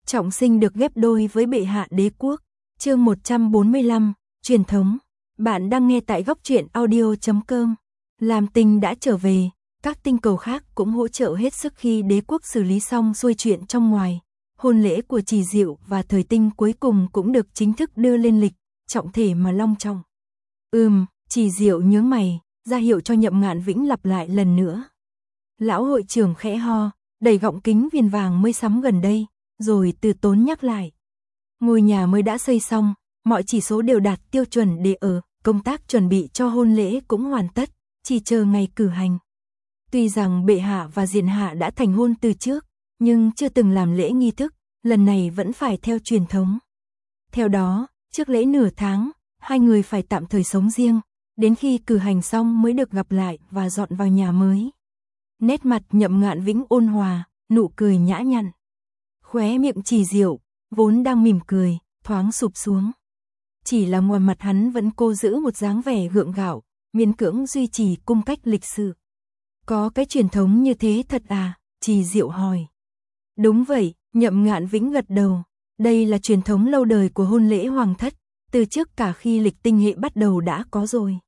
trọng sinh được ghép đôi với bệ hạ đế quốc. Chương 145, truyền thống. Bạn đang nghe tại góc truyện audio.com. Lam Tinh đã trở về, các tinh cầu khác cũng hỗ trợ hết sức khi đế quốc xử lý xong xuôi chuyện trong ngoài. Hôn lễ của Trì Diệu và Thời Tinh cuối cùng cũng được chính thức đưa lên lịch, trọng thể mà long trọng. Trì Diệu nhướng mày, ra hiệu cho Nhậm Ngạn Vĩnh lặp lại lần nữa. Lão hội trưởng khẽ ho, đẩy gọng kính viền vàng mới sắm gần đây, rồi từ tốn nhắc lại. Ngôi nhà mới đã xây xong, mọi chỉ số đều đạt tiêu chuẩn để ở, công tác chuẩn bị cho hôn lễ cũng hoàn tất, chỉ chờ ngày cử hành. Tuy rằng bệ hạ và diện hạ đã thành hôn từ trước, nhưng chưa từng làm lễ nghi thức, lần này vẫn phải theo truyền thống. Theo đó, trước lễ nửa tháng, hai người phải tạm thời sống riêng, đến khi cử hành xong mới được gặp lại và dọn vào nhà mới. Nét mặt Nhậm Ngạn Vĩnh ôn hòa, nụ cười nhã nhặn. Khóe miệng Trì Diệu, vốn đang mỉm cười, thoáng sụp xuống. Chỉ là ngoài mặt hắn vẫn cố giữ một dáng vẻ gượng gạo, miễn cưỡng duy trì cung cách lịch sự. Có cái truyền thống như thế thật à? Trì Diệu hỏi. Đúng vậy, Nhậm Ngạn Vĩnh gật đầu. Đây là truyền thống lâu đời của hôn lễ hoàng thất, từ trước cả khi lịch tinh hệ bắt đầu đã có rồi.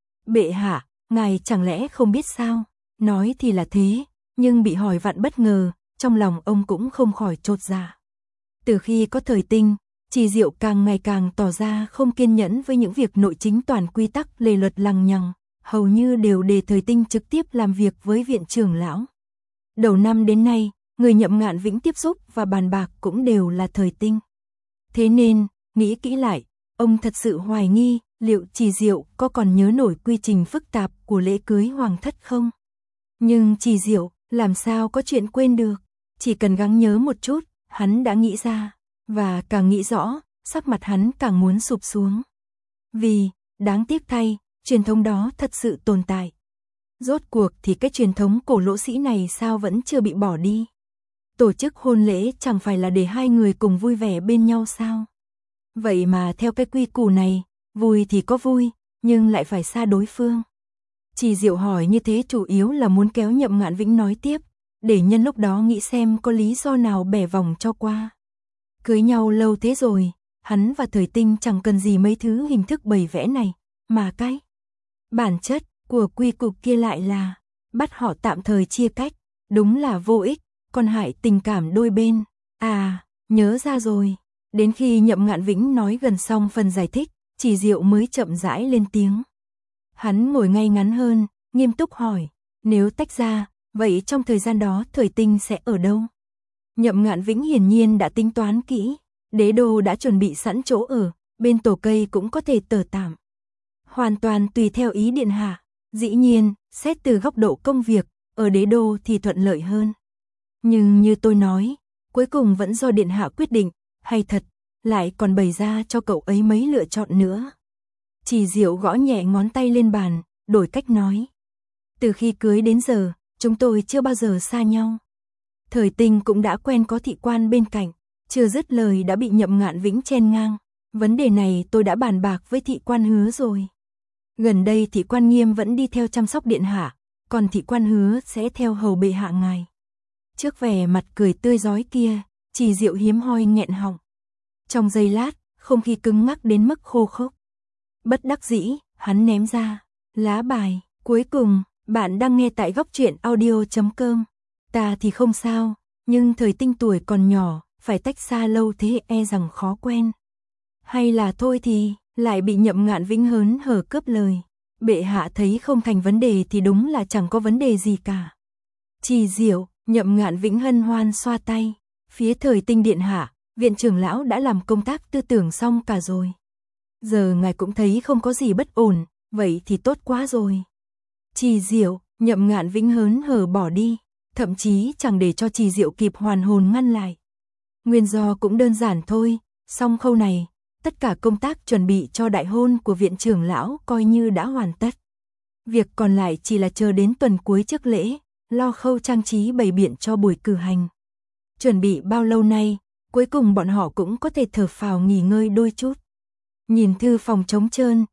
Bệ hạ, ngài chẳng lẽ không biết sao? Nói thì là thế, nhưng bị hỏi vặn bất ngờ, trong lòng ông cũng không khỏi chột dạ. Từ khi có Thời Tinh, Trì Diệu càng ngày càng tỏ ra không kiên nhẫn với những việc nội chính toàn quy tắc lề luật lằng nhằng, hầu như đều để Thời Tinh trực tiếp làm việc với viện trưởng lão. Đầu năm đến nay, người Nhậm Ngạn Vĩnh tiếp xúc và bàn bạc cũng đều là Thời Tinh. Thế nên, nghĩ kỹ lại, ông thật sự hoài nghi liệu Trì Diệu có còn nhớ nổi quy trình phức tạp của lễ cưới hoàng thất không? Nhưng Trì Diệu làm sao có chuyện quên được, chỉ cần gắng nhớ một chút, hắn đã nghĩ ra, và càng nghĩ rõ, sắc mặt hắn càng muốn sụp xuống. Vì, đáng tiếc thay, truyền thống đó thật sự tồn tại. Rốt cuộc thì cái truyền thống cổ lỗ sĩ này sao vẫn chưa bị bỏ đi? Tổ chức hôn lễ chẳng phải là để hai người cùng vui vẻ bên nhau sao? Vậy mà theo cái quy củ này, vui thì có vui, nhưng lại phải xa đối phương. Trì Diệu hỏi như thế chủ yếu là muốn kéo Nhậm Ngạn Vĩnh nói tiếp, để nhân lúc đó nghĩ xem có lý do nào bẻ vòng cho qua. Cưới nhau lâu thế rồi, hắn và Thời Tinh chẳng cần gì mấy thứ hình thức bày vẽ này, mà cái bản chất của quy củ kia lại là bắt họ tạm thời chia cách, đúng là vô ích, còn hại tình cảm đôi bên. À, nhớ ra rồi. Đến khi Nhậm Ngạn Vĩnh nói gần xong phần giải thích, Trì Diệu mới chậm rãi lên tiếng. Hắn ngồi ngay ngắn hơn, nghiêm túc hỏi, nếu tách ra, vậy trong thời gian đó Thời Tinh sẽ ở đâu? Nhậm Ngạn Vĩnh hiển nhiên đã tính toán kỹ, đế đô đã chuẩn bị sẵn chỗ ở, bên tổ cây cũng có thể tở tạm. Hoàn toàn tùy theo ý điện hạ, dĩ nhiên, xét từ góc độ công việc, ở đế đô thì thuận lợi hơn. Nhưng như tôi nói, cuối cùng vẫn do điện hạ quyết định, hay thật, lại còn bày ra cho cậu ấy mấy lựa chọn nữa. Trì Diệu gõ nhẹ ngón tay lên bàn, đổi cách nói. Từ khi cưới đến giờ, chúng tôi chưa bao giờ xa nhau. Thời Tinh cũng đã quen có thị quan bên cạnh, chưa dứt lời đã bị Nhậm Ngạn Vĩnh chen ngang. Vấn đề này tôi đã bàn bạc với thị quan Hứa rồi. Gần đây thị quan Nghiêm vẫn đi theo chăm sóc điện hạ, còn thị quan Hứa sẽ theo hầu bệ hạ ngài. Trước vẻ mặt cười tươi rói kia, Trì Diệu hiếm hoi nghẹn họng. Trong giây lát, không khí cứng ngắc đến mức khô khốc. Bất đắc dĩ, hắn ném ra lá bài. Cuối cùng, bạn đang nghe tại góc truyện audio.com. Ta thì không sao, nhưng Thời Tinh tuổi còn nhỏ, phải tách xa lâu thế e rằng khó quen. Hay là thôi thì, lại bị Nhậm Ngạn Vĩnh hớn hở cướp lời. Bệ hạ thấy không thành vấn đề thì đúng là chẳng có vấn đề gì cả. Trì Diệu, Nhậm Ngạn Vĩnh hân hoan xoa tay. Phía Thời Tinh điện hạ, viện trưởng lão đã làm công tác tư tưởng xong cả rồi. Giờ ngài cũng thấy không có gì bất ổn, vậy thì tốt quá rồi. Trì Diệu, Nhậm Ngạn Vĩnh hớn hở bỏ đi, thậm chí chẳng để cho Trì Diệu kịp hoàn hồn ngăn lại. Nguyên do cũng đơn giản thôi, xong khâu này, tất cả công tác chuẩn bị cho đại hôn của viện trưởng lão coi như đã hoàn tất. Việc còn lại chỉ là chờ đến tuần cuối trước lễ, lo khâu trang trí bày biện cho buổi cử hành. Chuẩn bị bao lâu nay, cuối cùng bọn họ cũng có thể thở phào nghỉ ngơi đôi chút. Nhìn thư phòng trống trơn,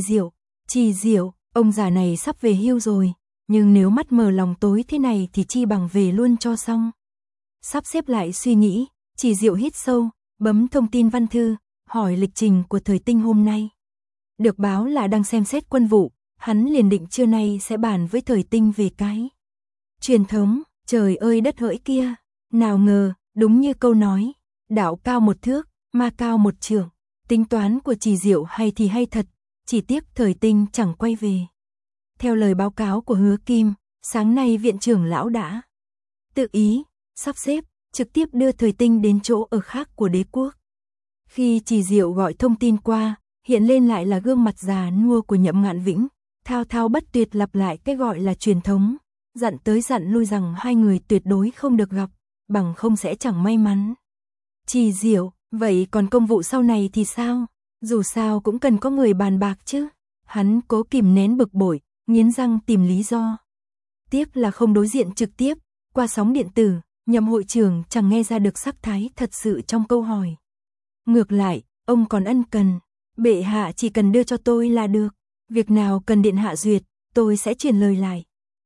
Trì Diệu, ông già này sắp về hưu rồi, nhưng nếu mắt mờ lòng tối thế này thì chi bằng về luôn cho xong. Sắp xếp lại suy nghĩ, Chỉ Diệu hít sâu, bấm thông tin văn thư, hỏi lịch trình của Thời Tinh hôm nay. Được báo là đang xem xét quân vụ, hắn liền định trưa nay sẽ bàn với Thời Tinh về cái truyền thống. Trời ơi đất hỡi kia, nào ngờ, đúng như câu nói, đạo cao một thước, ma cao một trượng. Tính toán của Chỉ Diệu hay thì hay thật, chỉ tiếc Thời Tinh chẳng quay về. Theo lời báo cáo của Hứa Kim, sáng nay viện trưởng lão đã tự ý sắp xếp trực tiếp đưa Thời Tinh đến chỗ ở khác của đế quốc. Khi Chỉ Diệu gọi thông tin qua, hiện lên lại là gương mặt già nua của Nhậm Ngạn Vĩnh, thao thao bất tuyệt lặp lại cái gọi là truyền thống, dặn tới dặn lui rằng hai người tuyệt đối không được gặp, bằng không sẽ chẳng may mắn. Chỉ Diệu, vậy còn công vụ sau này thì sao? Dù sao cũng cần có người bàn bạc chứ. Hắn cố kìm nén bực bội, nghiến răng tìm lý do. Tiếc là không đối diện trực tiếp, qua sóng điện tử, Nhậm hội trưởng chẳng nghe ra được sắc thái thật sự trong câu hỏi. Ngược lại, ông còn ân cần, bệ hạ chỉ cần đưa cho tôi là được, việc nào cần điện hạ duyệt, tôi sẽ truyền lời lại.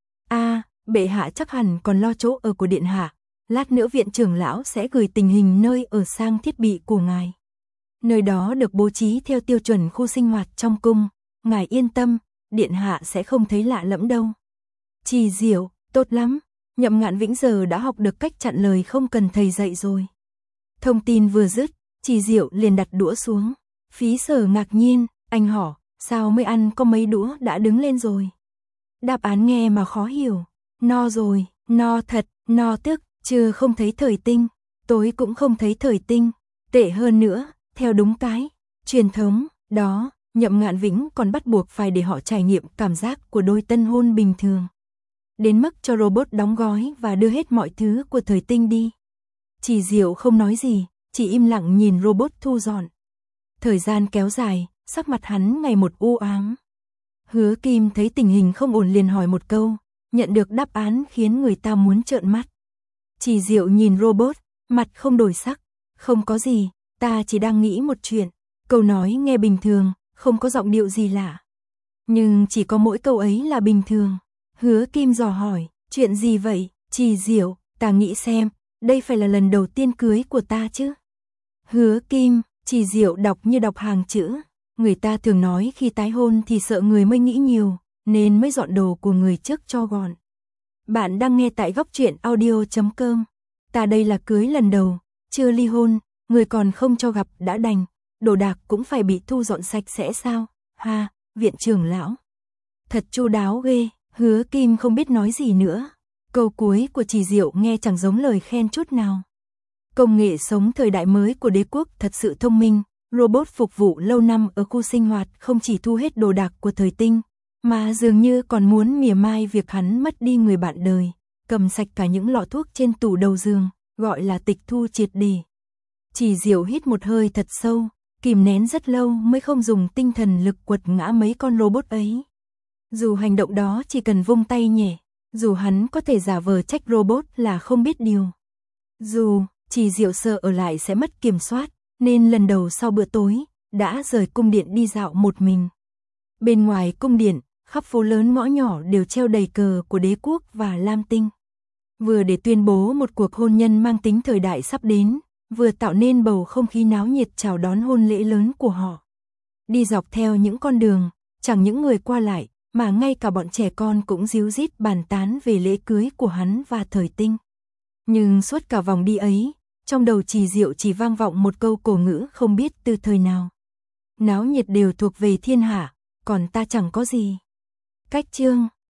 Bệ hạ chắc hẳn còn lo chỗ ở của điện hạ, lát nữa viện trưởng lão sẽ gửi tình hình nơi ở sang thiết bị của ngài. Nơi đó được bố trí theo tiêu chuẩn khu sinh hoạt trong cung, ngài yên tâm, điện hạ sẽ không thấy lạ lẫm đâu. Chỉ Diệu, tốt lắm, Nhậm Ngạn Vĩnh giờ đã học được cách chặn lời không cần thầy dạy rồi. Thông tin vừa dứt, Chỉ Diệu liền đặt đũa xuống. Phí Sở ngạc nhiên, anh hỏi, sao mới ăn có mấy đũa đã đứng lên rồi? Đáp án nghe mà khó hiểu. No rồi, no thật, no tức, chưa không thấy Thời Tinh, tối cũng không thấy Thời Tinh. Tệ hơn nữa, theo đúng cái truyền thống đó, Nhậm Ngạn Vĩnh còn bắt buộc phải để họ trải nghiệm cảm giác của đôi tân hôn bình thường. Đến mức cho robot đóng gói và đưa hết mọi thứ của Thời Tinh đi. Chỉ Diệu không nói gì, chỉ im lặng nhìn robot thu dọn. Thời gian kéo dài, sắc mặt hắn ngày một u ám. Hứa Kim thấy tình hình không ổn liền hỏi một câu, nhận được đáp án khiến người ta muốn trợn mắt. Chỉ Diệu nhìn robot, mặt không đổi sắc, không có gì, ta chỉ đang nghĩ một chuyện. Câu nói nghe bình thường, không có giọng điệu gì lạ. Nhưng chỉ có mỗi câu ấy là bình thường. Hứa Kim dò hỏi, chuyện gì vậy? Chỉ Diệu, ta nghĩ xem, đây phải là lần đầu tiên cưới của ta chứ. Hứa Kim, Chỉ Diệu đọc như đọc hàng chữ. Người ta thường nói khi tái hôn thì sợ người mới nghĩ nhiều, nên mới dọn đồ của người trước cho gọn. Bạn đang nghe tại góc truyện audio.com. Ta đây là cưới lần đầu, chưa ly hôn, người còn không cho gặp đã đành, đồ đạc cũng phải bị thu dọn sạch sẽ sao? Ha, viện trưởng lão. Thật chu đáo ghê, Hứa Kim không biết nói gì nữa. Câu cuối của Chỉ Diệu nghe chẳng giống lời khen chút nào. Công nghệ sống thời đại mới của đế quốc thật sự thông minh, robot phục vụ lâu năm ở khu sinh hoạt không chỉ thu hết đồ đạc của Thời Tinh, mà dường như còn muốn mỉa mai việc hắn mất đi người bạn đời, cầm sạch cả những lọ thuốc trên tủ đầu giường, gọi là tịch thu triệt để. Chỉ Diệu hít một hơi thật sâu, kìm nén rất lâu mới không dùng tinh thần lực quật ngã mấy con robot ấy. Dù hành động đó chỉ cần vung tay nhẹ, dù hắn có thể giả vờ trách robot là không biết điều. Dù Chỉ Diệu sợ ở lại sẽ mất kiểm soát, nên lần đầu sau bữa tối, đã rời cung điện đi dạo một mình. Bên ngoài cung điện, khắp phố lớn ngõ nhỏ đều treo đầy cờ của đế quốc và Lam Tinh. Vừa để tuyên bố một cuộc hôn nhân mang tính thời đại sắp đến, vừa tạo nên bầu không khí náo nhiệt chào đón hôn lễ lớn của họ. Đi dọc theo những con đường, chẳng những người qua lại, mà ngay cả bọn trẻ con cũng ríu rít bàn tán về lễ cưới của hắn và Thời Tinh. Nhưng suốt cả vòng đi ấy, trong đầu Chỉ Diệu chỉ vang vọng một câu cổ ngữ không biết từ thời nào. Náo nhiệt đều thuộc về thiên hạ, còn ta chẳng có gì. Cách chương